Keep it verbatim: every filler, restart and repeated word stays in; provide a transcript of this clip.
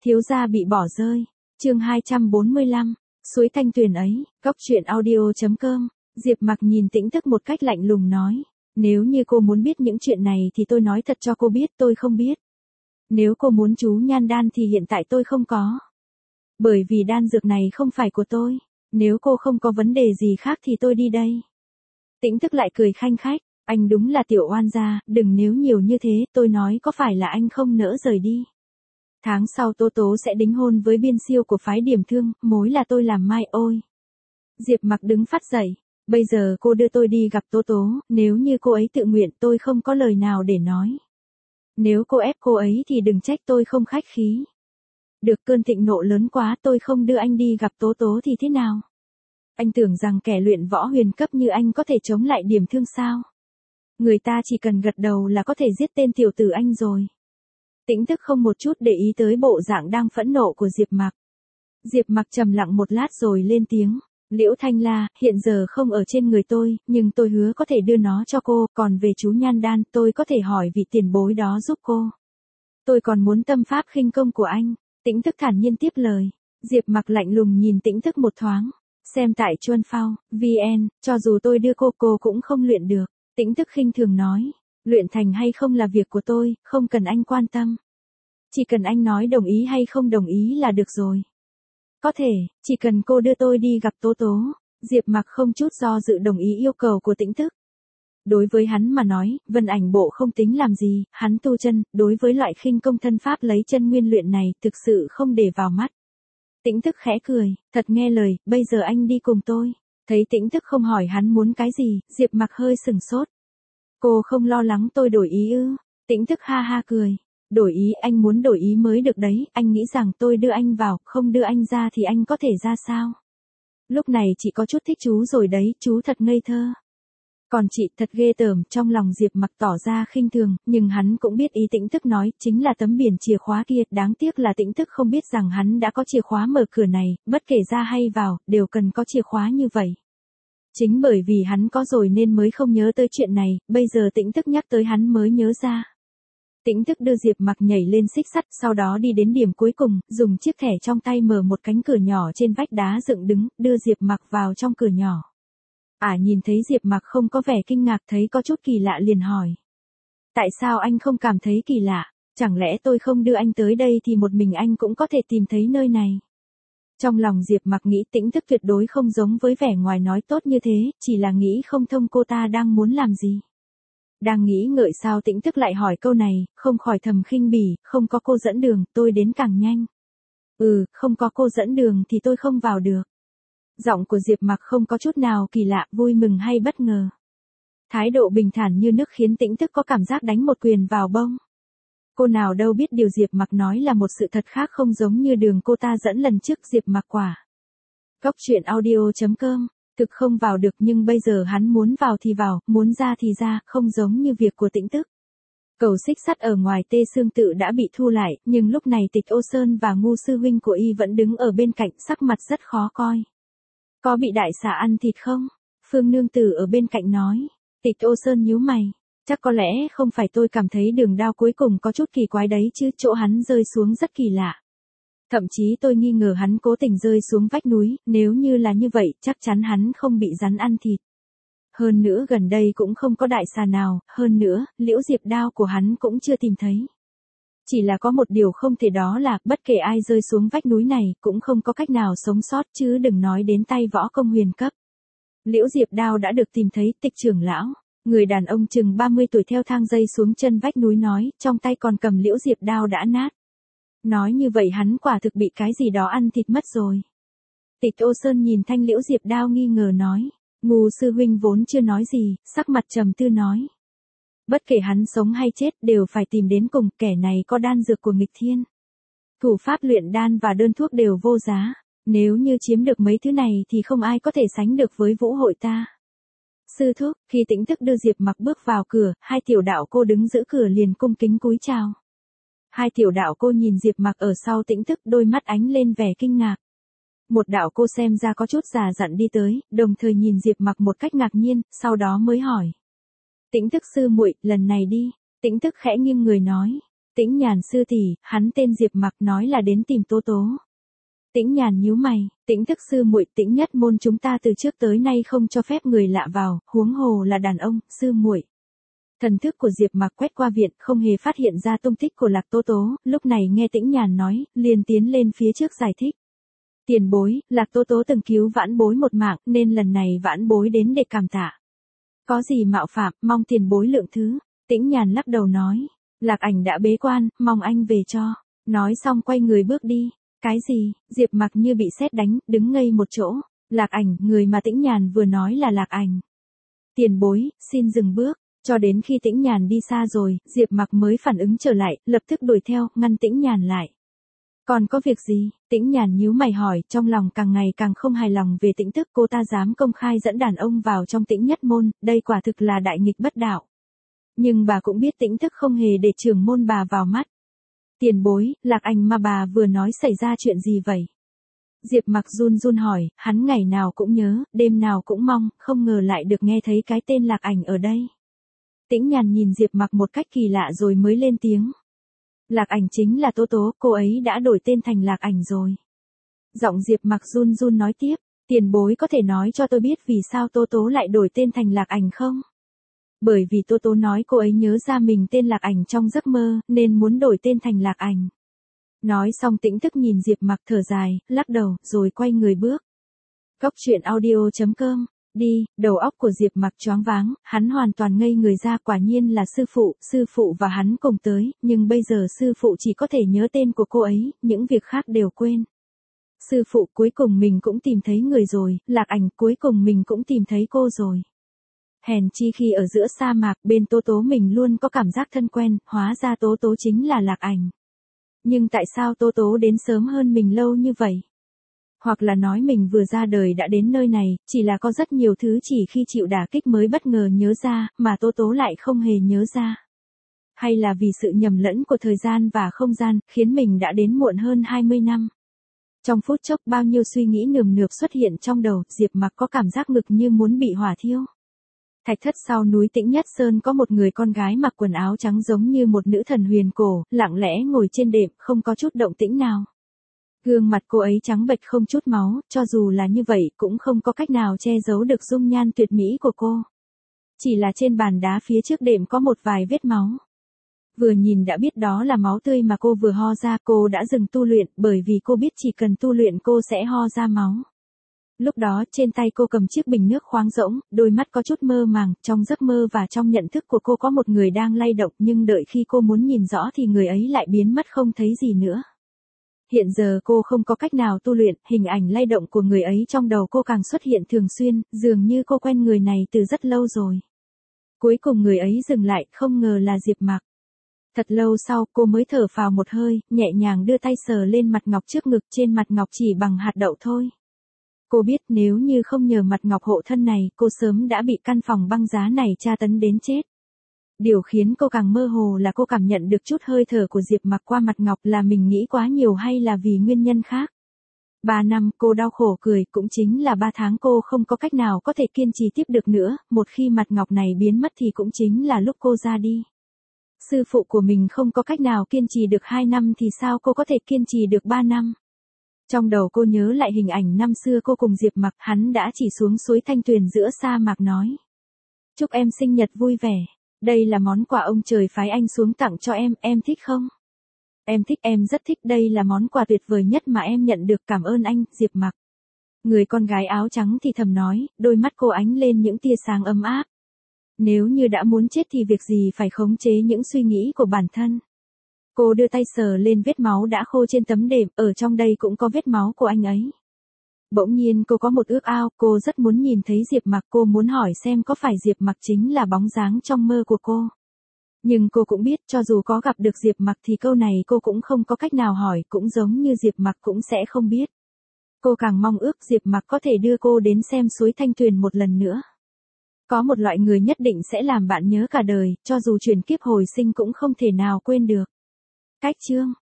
Thiếu gia bị bỏ rơi. Chương hai trăm bốn mươi lăm. Suối thanh tuyền ấy. Góc truyện audio chấm com. Diệp Mặc nhìn Tĩnh Tức một cách lạnh lùng nói, nếu như cô muốn biết những chuyện này thì tôi nói thật cho cô biết, tôi không biết. Nếu cô muốn chú nhan đan thì hiện tại tôi không có. Bởi vì đan dược này không phải của tôi. Nếu cô không có vấn đề gì khác thì tôi đi đây. Tĩnh Tức lại cười khanh khách, anh đúng là tiểu oan gia, đừng nếu nhiều như thế, tôi nói có phải là anh không nỡ rời đi. Tháng sau Tố Tố sẽ đính hôn với biên siêu của phái Điểm Thương, mối là tôi làm mai ôi. Diệp Mặc đứng phát dậy, bây giờ cô đưa tôi đi gặp Tố Tố, nếu như cô ấy tự nguyện tôi không có lời nào để nói. Nếu cô ép cô ấy thì đừng trách tôi không khách khí. Được, cơn thịnh nộ lớn quá, tôi không đưa anh đi gặp Tố Tố thì thế nào? Anh tưởng rằng kẻ luyện võ huyền cấp như anh có thể chống lại Điểm Thương sao? Người ta chỉ cần gật đầu là có thể giết tên tiểu tử anh rồi. Tĩnh Tức không một chút để ý tới bộ dạng đang phẫn nộ của Diệp Mặc. Diệp Mặc trầm lặng một lát rồi lên tiếng, Liễu Thanh La, hiện giờ không ở trên người tôi, nhưng tôi hứa có thể đưa nó cho cô, còn về chú nhan đan, tôi có thể hỏi vị tiền bối đó giúp cô. Tôi còn muốn tâm pháp khinh công của anh. Tĩnh Tức thản nhiên tiếp lời. Diệp Mặc lạnh lùng nhìn Tĩnh Tức một thoáng. Xem tại Chuan Phao, vn, cho dù tôi đưa cô, cô cũng không luyện được. Tĩnh Tức khinh thường nói, luyện thành hay không là việc của tôi, không cần anh quan tâm. Chỉ cần anh nói đồng ý hay không đồng ý là được rồi. Có thể, chỉ cần cô đưa tôi đi gặp Tố Tố. Diệp Mặc không chút do dự đồng ý yêu cầu của Tĩnh Tức. Đối với hắn mà nói, Vân Ảnh Bộ không tính làm gì, hắn tu chân, đối với loại khinh công thân pháp lấy chân nguyên luyện này, thực sự không để vào mắt. Tĩnh Tức khẽ cười, thật nghe lời, bây giờ anh đi cùng tôi. Thấy Tĩnh Tức không hỏi hắn muốn cái gì, Diệp Mặc hơi sừng sốt. Cô không lo lắng tôi đổi ý ư? Tĩnh Tức ha ha cười. Đổi ý, anh muốn đổi ý mới được đấy, anh nghĩ rằng tôi đưa anh vào, không đưa anh ra thì anh có thể ra sao? Lúc này chị có chút thích chú rồi đấy, chú thật ngây thơ. Còn chị thật ghê tởm, trong lòng Diệp Mặc tỏ ra khinh thường, nhưng hắn cũng biết ý Tĩnh Tức nói, chính là tấm biển chìa khóa kia, đáng tiếc là Tĩnh Tức không biết rằng hắn đã có chìa khóa mở cửa này, bất kể ra hay vào, đều cần có chìa khóa như vậy. Chính bởi vì hắn có rồi nên mới không nhớ tới chuyện này, bây giờ Tĩnh Tức nhắc tới hắn mới nhớ ra. Tĩnh Tức đưa Diệp Mặc nhảy lên xích sắt, sau đó đi đến điểm cuối cùng, dùng chiếc thẻ trong tay mở một cánh cửa nhỏ trên vách đá dựng đứng, đưa Diệp Mặc vào trong cửa nhỏ. À nhìn thấy Diệp Mặc không có vẻ kinh ngạc, thấy có chút kỳ lạ liền hỏi. Tại sao anh không cảm thấy kỳ lạ? Chẳng lẽ tôi không đưa anh tới đây thì một mình anh cũng có thể tìm thấy nơi này? Trong lòng Diệp Mặc nghĩ Tĩnh Tức tuyệt đối không giống với vẻ ngoài nói tốt như thế, chỉ là nghĩ không thông cô ta đang muốn làm gì. Đang nghĩ ngợi sao Tĩnh Tức lại hỏi câu này, không khỏi thầm khinh bỉ, không có cô dẫn đường, tôi đến càng nhanh. Ừ, không có cô dẫn đường thì tôi không vào được. Giọng của Diệp Mặc không có chút nào kỳ lạ, vui mừng hay bất ngờ. Thái độ bình thản như nước khiến Tĩnh Tức có cảm giác đánh một quyền vào bông. Cô nào đâu biết điều Diệp Mặc nói là một sự thật khác không giống như đường cô ta dẫn lần trước. Diệp Mặc quả. Góc truyện audio chấm com. Thực không vào được nhưng bây giờ hắn muốn vào thì vào, muốn ra thì ra, không giống như việc của Tĩnh Tức. Cầu xích sắt ở ngoài Tê Sương Tự đã bị thu lại, nhưng lúc này Tịch Ô Sơn và Ngu sư huynh của y vẫn đứng ở bên cạnh, sắc mặt rất khó coi. Có bị đại xà ăn thịt không? Phương Nương Tử ở bên cạnh nói. Tịch Ô Sơn nhíu mày. Chắc có lẽ không phải, tôi cảm thấy đường đao cuối cùng có chút kỳ quái đấy chứ, chỗ hắn rơi xuống rất kỳ lạ. Thậm chí tôi nghi ngờ hắn cố tình rơi xuống vách núi, nếu như là như vậy, chắc chắn hắn không bị rắn ăn thịt. Hơn nữa gần đây cũng không có đại xà nào, hơn nữa, liễu diệp đao của hắn cũng chưa tìm thấy. Chỉ là có một điều không thể, đó là, bất kể ai rơi xuống vách núi này, cũng không có cách nào sống sót, chứ đừng nói đến tay võ công huyền cấp. Liễu diệp đao đã được tìm thấy. Tịch trưởng lão, người đàn ông chừng ba mươi tuổi theo thang dây xuống chân vách núi nói, trong tay còn cầm liễu diệp đao đã nát. Nói như vậy hắn quả thực bị cái gì đó ăn thịt mất rồi. Tịch Ô Sơn nhìn thanh liễu diệp đao nghi ngờ nói. Ngu sư huynh vốn chưa nói gì, sắc mặt trầm tư nói. Bất kể hắn sống hay chết đều phải tìm đến cùng, kẻ này có đan dược của nghịch thiên. Thủ pháp luyện đan và đơn thuốc đều vô giá. Nếu như chiếm được mấy thứ này thì không ai có thể sánh được với vũ hội ta. Sư thúc, khi Tĩnh Tức đưa Diệp Mặc bước vào cửa, hai tiểu đạo cô đứng giữ cửa liền cung kính cúi chào. Hai tiểu đạo cô nhìn Diệp Mặc ở sau Tĩnh Tức, đôi mắt ánh lên vẻ kinh ngạc. Một đạo cô xem ra có chút già dặn đi tới, đồng thời nhìn Diệp Mặc một cách ngạc nhiên, sau đó mới hỏi. Tĩnh Tức sư muội, lần này đi. Tĩnh Tức khẽ nghiêng người nói. Tĩnh Nhàn sư tỷ, hắn tên Diệp Mặc nói là đến tìm Tố Tố. Tĩnh Nhàn nhíu mày, Tĩnh thức sư muội, Tĩnh nhất môn chúng ta từ trước tới nay không cho phép người lạ vào, huống hồ là đàn ông, sư muội. Thần thức của Diệp Mặc quét qua viện, không hề phát hiện ra tung tích của Lạc Tố Tố, lúc này nghe Tĩnh Nhàn nói, liền tiến lên phía trước giải thích. Tiền bối, Lạc Tố Tố từng cứu vãn bối một mạng, nên lần này vãn bối đến để cảm tạ. Có gì mạo phạm, mong tiền bối lượng thứ. Tĩnh Nhàn lắc đầu nói, Lạc Ảnh đã bế quan, mong anh về cho. Nói xong quay người bước đi. Cái gì? Diệp Mặc như bị sét đánh, đứng ngây một chỗ. Lạc Ảnh, người mà Tĩnh Nhàn vừa nói là Lạc Ảnh. Tiền bối, xin dừng bước. Cho đến khi Tĩnh Nhàn đi xa rồi, Diệp Mặc mới phản ứng trở lại, lập tức đuổi theo, ngăn Tĩnh Nhàn lại. Còn có việc gì? Tĩnh Nhàn nhíu mày hỏi, trong lòng càng ngày càng không hài lòng về Tĩnh Tức, cô ta dám công khai dẫn đàn ông vào trong Tĩnh nhất môn, đây quả thực là đại nghịch bất đạo. Nhưng bà cũng biết Tĩnh Tức không hề để trưởng môn bà vào mắt. Tiền bối, Lạc Ảnh mà bà vừa nói xảy ra chuyện gì vậy? Diệp Mặc run run hỏi, hắn ngày nào cũng nhớ, đêm nào cũng mong, không ngờ lại được nghe thấy cái tên Lạc Ảnh ở đây. Tĩnh Nhàn nhìn Diệp Mặc một cách kỳ lạ rồi mới lên tiếng. Lạc Ảnh chính là Tố Tố, cô ấy đã đổi tên thành Lạc Ảnh rồi. Giọng Diệp Mặc run run nói tiếp, tiền bối có thể nói cho tôi biết vì sao Tố Tố lại đổi tên thành Lạc Ảnh không? Bởi vì Tố Tố nói cô ấy nhớ ra mình tên Lạc Ảnh trong giấc mơ, nên muốn đổi tên thành Lạc Ảnh. Nói xong Tĩnh Tức nhìn Diệp Mặc thở dài, lắc đầu, rồi quay người bước. Cốc truyện audio chấm com. Đi, đầu óc của Diệp Mặc choáng váng, hắn hoàn toàn ngây người ra, quả nhiên là sư phụ, sư phụ và hắn cùng tới, nhưng bây giờ sư phụ chỉ có thể nhớ tên của cô ấy, những việc khác đều quên. Sư phụ, cuối cùng mình cũng tìm thấy người rồi, Lạc Ảnh, cuối cùng mình cũng tìm thấy cô rồi. Hèn chi khi ở giữa sa mạc, bên Tố Tố mình luôn có cảm giác thân quen, hóa ra Tố Tố chính là Lạc Ảnh. Nhưng tại sao Tố Tố đến sớm hơn mình lâu như vậy? Hoặc là nói mình vừa ra đời đã đến nơi này, chỉ là có rất nhiều thứ chỉ khi chịu đả kích mới bất ngờ nhớ ra, mà Tố Tố lại không hề nhớ ra. Hay là vì sự nhầm lẫn của thời gian và không gian, khiến mình đã đến muộn hơn hai mươi năm. Trong phút chốc bao nhiêu suy nghĩ nườm nượp xuất hiện trong đầu, Diệp Mặc có cảm giác ngực như muốn bị hỏa thiêu. Thạch thất sau núi Tĩnh Nhất Sơn có một người con gái mặc quần áo trắng giống như một nữ thần huyền cổ, lặng lẽ ngồi trên đệm, không có chút động tĩnh nào. Gương mặt cô ấy trắng bệch không chút máu, cho dù là như vậy cũng không có cách nào che giấu được dung nhan tuyệt mỹ của cô. Chỉ là trên bàn đá phía trước đệm có một vài vết máu. Vừa nhìn đã biết đó là máu tươi mà cô vừa ho ra, cô đã dừng tu luyện bởi vì cô biết chỉ cần tu luyện cô sẽ ho ra máu. Lúc đó trên tay cô cầm chiếc bình nước khoáng rỗng, đôi mắt có chút mơ màng, trong giấc mơ và trong nhận thức của cô có một người đang lay động, nhưng đợi khi cô muốn nhìn rõ thì người ấy lại biến mất không thấy gì nữa. Hiện giờ cô không có cách nào tu luyện, hình ảnh lay động của người ấy trong đầu cô càng xuất hiện thường xuyên, dường như cô quen người này từ rất lâu rồi. Cuối cùng người ấy dừng lại, không ngờ là Diệp Mặc. Thật lâu sau cô mới thở phào một hơi, nhẹ nhàng đưa tay sờ lên mặt ngọc trước ngực, trên mặt ngọc chỉ bằng hạt đậu thôi. Cô biết nếu như không nhờ mặt ngọc hộ thân này, cô sớm đã bị căn phòng băng giá này tra tấn đến chết. Điều khiến cô càng mơ hồ là cô cảm nhận được chút hơi thở của Diệp Mặc qua mặt ngọc, là mình nghĩ quá nhiều hay là vì nguyên nhân khác. Ba năm cô đau khổ cười, cũng chính là ba tháng cô không có cách nào có thể kiên trì tiếp được nữa, một khi mặt ngọc này biến mất thì cũng chính là lúc cô ra đi. Sư phụ của mình không có cách nào kiên trì được hai năm thì sao cô có thể kiên trì được ba năm. Trong đầu cô nhớ lại hình ảnh năm xưa cô cùng Diệp Mặc, hắn đã chỉ xuống suối Thanh Tuyền giữa sa mạc nói. Chúc em sinh nhật vui vẻ. Đây là món quà ông trời phái anh xuống tặng cho em, em thích không? Em thích, em rất thích, đây là món quà tuyệt vời nhất mà em nhận được, cảm ơn anh, Diệp Mặc. Người con gái áo trắng thì thầm nói, đôi mắt cô ánh lên những tia sáng ấm áp. Nếu như đã muốn chết thì việc gì phải khống chế những suy nghĩ của bản thân. Cô đưa tay sờ lên vết máu đã khô trên tấm đệm, ở trong đây cũng có vết máu của anh ấy. Bỗng nhiên cô có một ước ao, cô rất muốn nhìn thấy Diệp Mặc, cô muốn hỏi xem có phải Diệp Mặc chính là bóng dáng trong mơ của cô. Nhưng cô cũng biết cho dù có gặp được Diệp Mặc thì câu này cô cũng không có cách nào hỏi, cũng giống như Diệp Mặc cũng sẽ không biết. Cô càng mong ước Diệp Mặc có thể đưa cô đến xem suối Thanh Tuyền một lần nữa. Có một loại người nhất định sẽ làm bạn nhớ cả đời, cho dù chuyển kiếp hồi sinh cũng không thể nào quên được. Cách chương